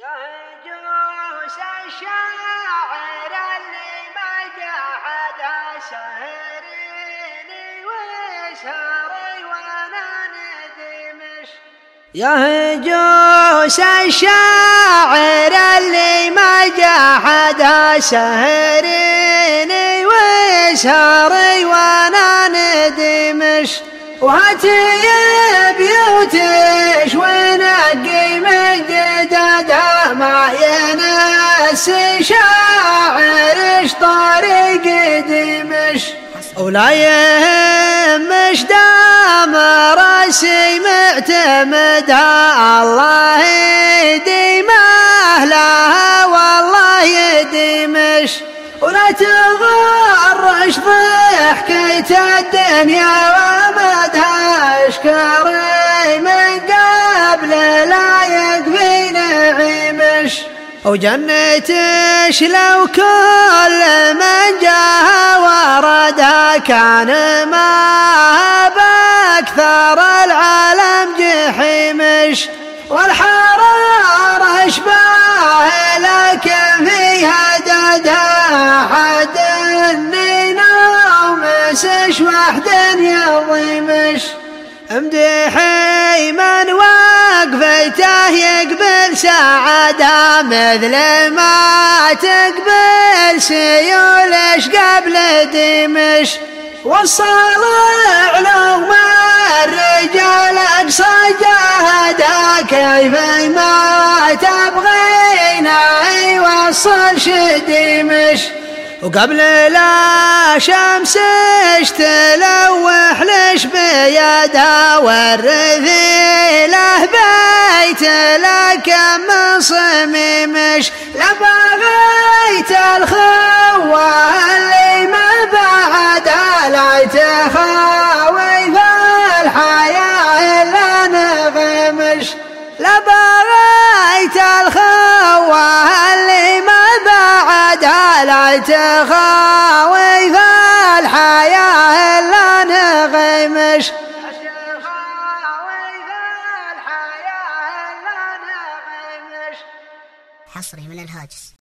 يهجوس الشاعر اللي مجحد سهريني وسهري وانا ندمش. يهجوس الشاعر اللي مجحد سهريني وسهري وانا ندمش. وهاتي بيوتش ونقي من جددها ما ينسي شاعرش طريق دمش. ولا يهمش دام راسي معتمدها الله يديمه لها والله يدمش. ولا تغرش ضحكة الدنيا ومدها اشكري من قبل لا يكفي نعيمش. وجنتش لو كل من جاها وردها كان ما باكثر العالم جحيمش. والحرارة اشباه لكن فيها ددها حد مسش وحد يضيمش. امدحي من وقفته يقبل سعادة مثل ما تقبل سيولش قبل دمش. والصالح لو ما الرجال اقصى جهدا كيف ما تبغينا يوصل شدمش. وقبل لا شمس تلوح لش بيدها والرذيله بيت لكن من صميمش. لبغيت الخوة اللي ما بعدها لا تخاوي فالحياة إلا نغمش. لبغيت الخوة اللي ما بعدها لا تخاوي فالحياة إلا نغمش. حصري من الهاجس.